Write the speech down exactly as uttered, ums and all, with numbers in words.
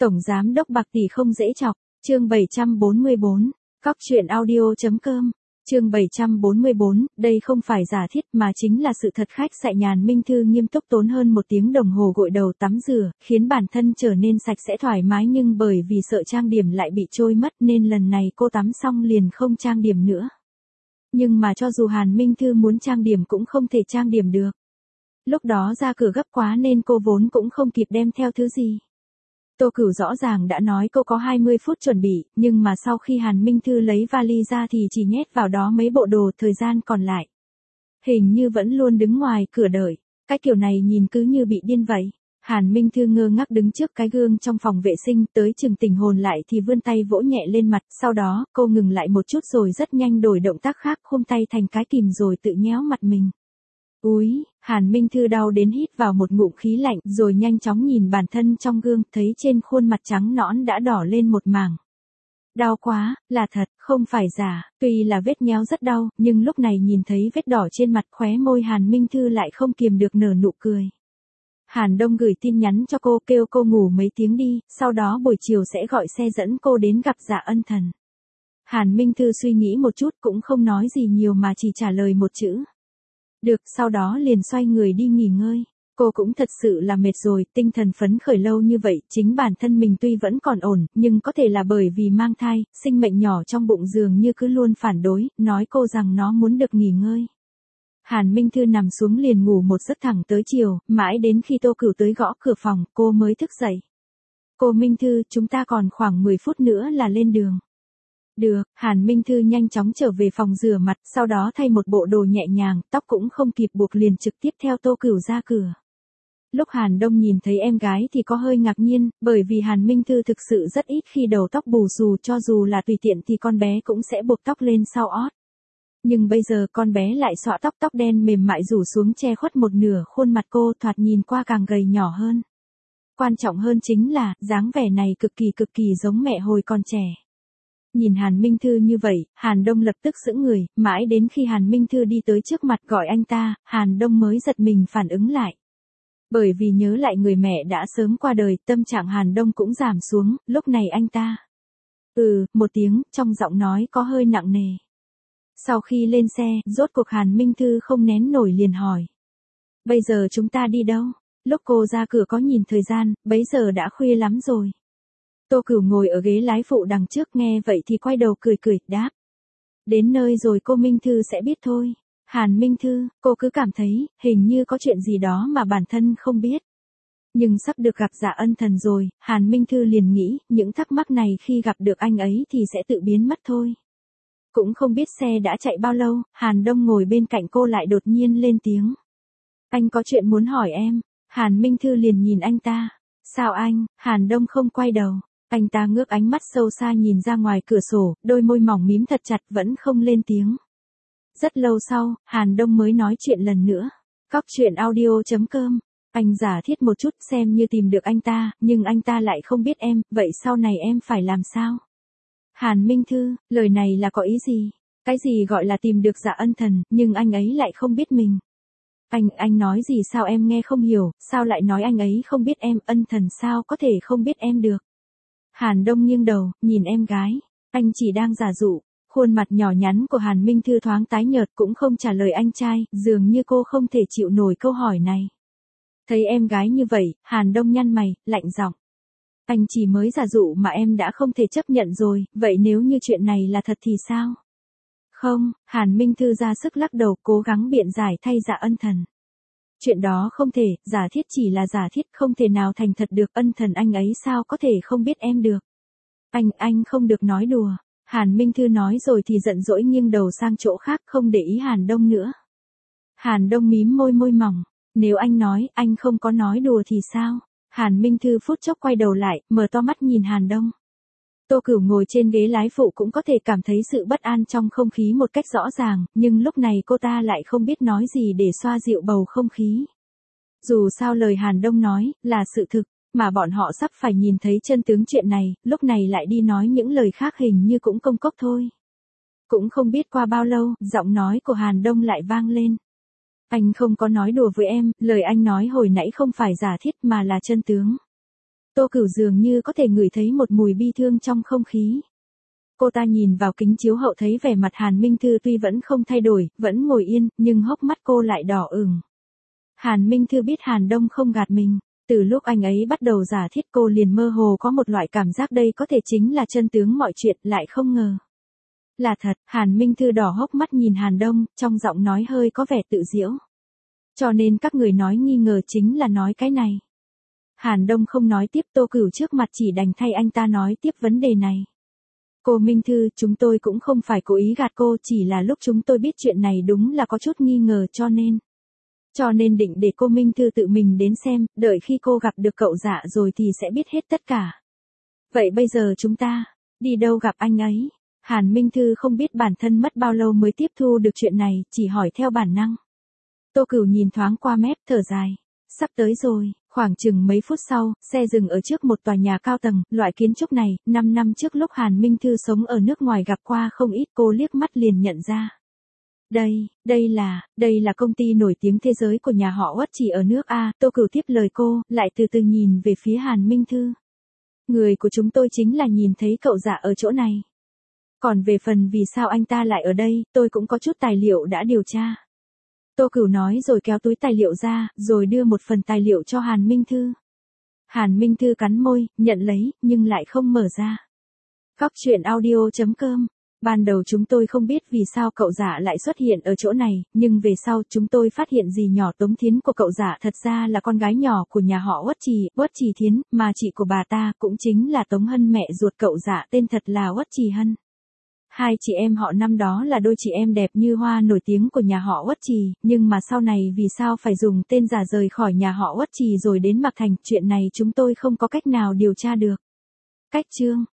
Tổng giám đốc bạc tỷ không dễ chọc, chương bảy trăm bốn mươi bốn, cóc truyện audio chấm com. Chương bảy trăm bốn mươi bốn, đây không phải giả thiết mà chính là sự thật. Khách sạn Nhàn Minh Thư nghiêm túc tốn hơn một tiếng đồng hồ gội đầu tắm rửa, khiến bản thân trở nên sạch sẽ thoải mái, nhưng bởi vì sợ trang điểm lại bị trôi mất nên lần này cô tắm xong liền không trang điểm nữa. Nhưng mà cho dù Hàn Minh Thư muốn trang điểm cũng không thể trang điểm được. Lúc đó ra cửa gấp quá nên cô vốn cũng không kịp đem theo thứ gì. Tô Cửu rõ ràng đã nói cô có hai mươi phút chuẩn bị, nhưng mà sau khi Hàn Minh Thư lấy vali ra thì chỉ nhét vào đó mấy bộ đồ, thời gian còn lại hình như vẫn luôn đứng ngoài cửa đợi. Cái kiểu này nhìn cứ như bị điên vậy. Hàn Minh Thư ngơ ngác đứng trước cái gương trong phòng vệ sinh, tới chừng tỉnh hồn lại thì vươn tay vỗ nhẹ lên mặt, sau đó cô ngừng lại một chút rồi rất nhanh đổi động tác khác, khum tay thành cái kìm rồi tự nhéo mặt mình. Úi, Hàn Minh Thư đau đến hít vào một ngụm khí lạnh rồi nhanh chóng nhìn bản thân trong gương, thấy trên khuôn mặt trắng nõn đã đỏ lên một mảng. Đau quá, là thật, không phải giả, tuy là vết nhéo rất đau, nhưng lúc này nhìn thấy vết đỏ trên mặt, khóe môi Hàn Minh Thư lại không kiềm được nở nụ cười. Hàn Đông gửi tin nhắn cho cô, kêu cô ngủ mấy tiếng đi, sau đó buổi chiều sẽ gọi xe dẫn cô đến gặp Dạ Ân Thần. Hàn Minh Thư suy nghĩ một chút cũng không nói gì nhiều mà chỉ trả lời một chữ. Được, sau đó liền xoay người đi nghỉ ngơi. Cô cũng thật sự là mệt rồi, tinh thần phấn khởi lâu như vậy, chính bản thân mình tuy vẫn còn ổn, nhưng có thể là bởi vì mang thai, sinh mệnh nhỏ trong bụng dường như cứ luôn phản đối, nói cô rằng nó muốn được nghỉ ngơi. Hàn Minh Thư nằm xuống liền ngủ một giấc thẳng tới chiều, mãi đến khi Tô Cửu tới gõ cửa phòng, cô mới thức dậy. Cô Minh Thư, chúng ta còn khoảng mười phút nữa là lên đường. Được, Hàn Minh Thư nhanh chóng trở về phòng rửa mặt, sau đó thay một bộ đồ nhẹ nhàng, tóc cũng không kịp buộc liền trực tiếp theo Tô Cửu ra cửa. Lúc Hàn Đông nhìn thấy em gái thì có hơi ngạc nhiên, bởi vì Hàn Minh Thư thực sự rất ít khi đầu tóc bù xù, cho dù là tùy tiện thì con bé cũng sẽ buộc tóc lên sau ót. Nhưng bây giờ con bé lại xõa tóc tóc đen mềm mại rủ xuống che khuất một nửa khuôn mặt cô, thoạt nhìn qua càng gầy nhỏ hơn. Quan trọng hơn chính là, dáng vẻ này cực kỳ cực kỳ giống mẹ hồi còn trẻ. Nhìn Hàn Minh Thư như vậy, Hàn Đông lập tức sững người, mãi đến khi Hàn Minh Thư đi tới trước mặt gọi anh ta, Hàn Đông mới giật mình phản ứng lại. Bởi vì nhớ lại người mẹ đã sớm qua đời, tâm trạng Hàn Đông cũng giảm xuống, lúc này anh ta. Ừ, một tiếng, trong giọng nói có hơi nặng nề. Sau khi lên xe, rốt cuộc Hàn Minh Thư không nén nổi liền hỏi. Bây giờ chúng ta đi đâu? Lúc cô ra cửa có nhìn thời gian, bấy giờ đã khuya lắm rồi. Tô Cửu ngồi ở ghế lái phụ đằng trước nghe vậy thì quay đầu cười cười, đáp. Đến nơi rồi cô Minh Thư sẽ biết thôi. Hàn Minh Thư, cô cứ cảm thấy, hình như có chuyện gì đó mà bản thân không biết. Nhưng sắp được gặp Dạ Ân Thần rồi, Hàn Minh Thư liền nghĩ, những thắc mắc này khi gặp được anh ấy thì sẽ tự biến mất thôi. Cũng không biết xe đã chạy bao lâu, Hàn Đông ngồi bên cạnh cô lại đột nhiên lên tiếng. Anh có chuyện muốn hỏi em. Hàn Minh Thư liền nhìn anh ta. Sao anh? Hàn Đông không quay đầu. Anh ta ngước ánh mắt sâu xa nhìn ra ngoài cửa sổ, đôi môi mỏng mím thật chặt vẫn không lên tiếng. Rất lâu sau, Hàn Đông mới nói chuyện lần nữa. Cóc truyện audio chấm com. Anh giả thiết một chút xem như tìm được anh ta, nhưng anh ta lại không biết em, vậy sau này em phải làm sao? Hàn Minh Thư, lời này là có ý gì? Cái gì gọi là tìm được Dạ Ân Thần, nhưng anh ấy lại không biết mình? Anh, anh nói gì sao em nghe không hiểu, sao lại nói anh ấy không biết em, Ân Thần sao có thể không biết em được? Hàn Đông nghiêng đầu, nhìn em gái. Anh chỉ đang giả dụ. Khuôn mặt nhỏ nhắn của Hàn Minh Thư thoáng tái nhợt cũng không trả lời anh trai, dường như cô không thể chịu nổi câu hỏi này. Thấy em gái như vậy, Hàn Đông nhăn mày, lạnh giọng. Anh chỉ mới giả dụ mà em đã không thể chấp nhận rồi, vậy nếu như chuyện này là thật thì sao? Không, Hàn Minh Thư ra sức lắc đầu cố gắng biện giải thay Dạ Ân Thần. Chuyện đó không thể, giả thiết chỉ là giả thiết, không thể nào thành thật được, Ân Thần anh ấy sao có thể không biết em được. Anh, anh không được nói đùa. Hàn Minh Thư nói rồi thì giận dỗi nghiêng đầu sang chỗ khác không để ý Hàn Đông nữa. Hàn Đông mím môi môi mỏng. Nếu anh nói, anh không có nói đùa thì sao? Hàn Minh Thư phút chốc quay đầu lại, mở to mắt nhìn Hàn Đông. Tô Cửu ngồi trên ghế lái phụ cũng có thể cảm thấy sự bất an trong không khí một cách rõ ràng, nhưng lúc này cô ta lại không biết nói gì để xoa dịu bầu không khí. Dù sao lời Hàn Đông nói, là sự thực, mà bọn họ sắp phải nhìn thấy chân tướng chuyện này, lúc này lại đi nói những lời khác hình như cũng công cốc thôi. Cũng không biết qua bao lâu, giọng nói của Hàn Đông lại vang lên. Anh không có nói đùa với em, lời anh nói hồi nãy không phải giả thiết mà là chân tướng. Tô Cửu dường như có thể ngửi thấy một mùi bi thương trong không khí. Cô ta nhìn vào kính chiếu hậu thấy vẻ mặt Hàn Minh Thư tuy vẫn không thay đổi, vẫn ngồi yên, nhưng hốc mắt cô lại đỏ ửng. Hàn Minh Thư biết Hàn Đông không gạt mình. Từ lúc anh ấy bắt đầu giả thiết cô liền mơ hồ có một loại cảm giác đây có thể chính là chân tướng mọi chuyện, lại không ngờ. Là thật, Hàn Minh Thư đỏ hốc mắt nhìn Hàn Đông, trong giọng nói hơi có vẻ tự giễu. Cho nên các người nói nghi ngờ chính là nói cái này. Hàn Đông không nói tiếp, Tô Cửu trước mặt chỉ đành thay anh ta nói tiếp vấn đề này. Cô Minh Thư, chúng tôi cũng không phải cố ý gạt cô, chỉ là lúc chúng tôi biết chuyện này đúng là có chút nghi ngờ cho nên. Cho nên định để cô Minh Thư tự mình đến xem, đợi khi cô gặp được cậu Dạ rồi thì sẽ biết hết tất cả. Vậy bây giờ chúng ta, đi đâu gặp anh ấy? Hàn Minh Thư không biết bản thân mất bao lâu mới tiếp thu được chuyện này, chỉ hỏi theo bản năng. Tô Cửu nhìn thoáng qua mép, thở dài. Sắp tới rồi, khoảng chừng mấy phút sau, xe dừng ở trước một tòa nhà cao tầng, loại kiến trúc này, năm năm trước lúc Hàn Minh Thư sống ở nước ngoài gặp qua không ít, cô liếc mắt liền nhận ra. Đây, đây là, đây là công ty nổi tiếng thế giới của nhà họ Uất chỉ ở nước A, Tô Cửu tiếp lời cô, lại từ từ nhìn về phía Hàn Minh Thư. Người của chúng tôi chính là nhìn thấy cậu Dạ ở chỗ này. Còn về phần vì sao anh ta lại ở đây, tôi cũng có chút tài liệu đã điều tra. Tô Cửu nói rồi kéo túi tài liệu ra, rồi đưa một phần tài liệu cho Hàn Minh Thư. Hàn Minh Thư cắn môi, nhận lấy, nhưng lại không mở ra. Cóc truyện audio chấm com. Ban đầu chúng tôi không biết vì sao cậu Dạ lại xuất hiện ở chỗ này, nhưng về sau chúng tôi phát hiện dì nhỏ Tống Thiến của cậu Dạ thật ra là con gái nhỏ của nhà họ Uất Trì, Uất Trì Thiến, mà chị của bà ta cũng chính là Tống Hân, mẹ ruột cậu Dạ tên thật là Uất Trì Hân. Hai chị em họ năm đó là đôi chị em đẹp như hoa nổi tiếng của nhà họ Uất Trì, nhưng mà sau này vì sao phải dùng tên giả rời khỏi nhà họ Uất Trì rồi đến Mạc Thành, chuyện này chúng tôi không có cách nào điều tra được. Cách chương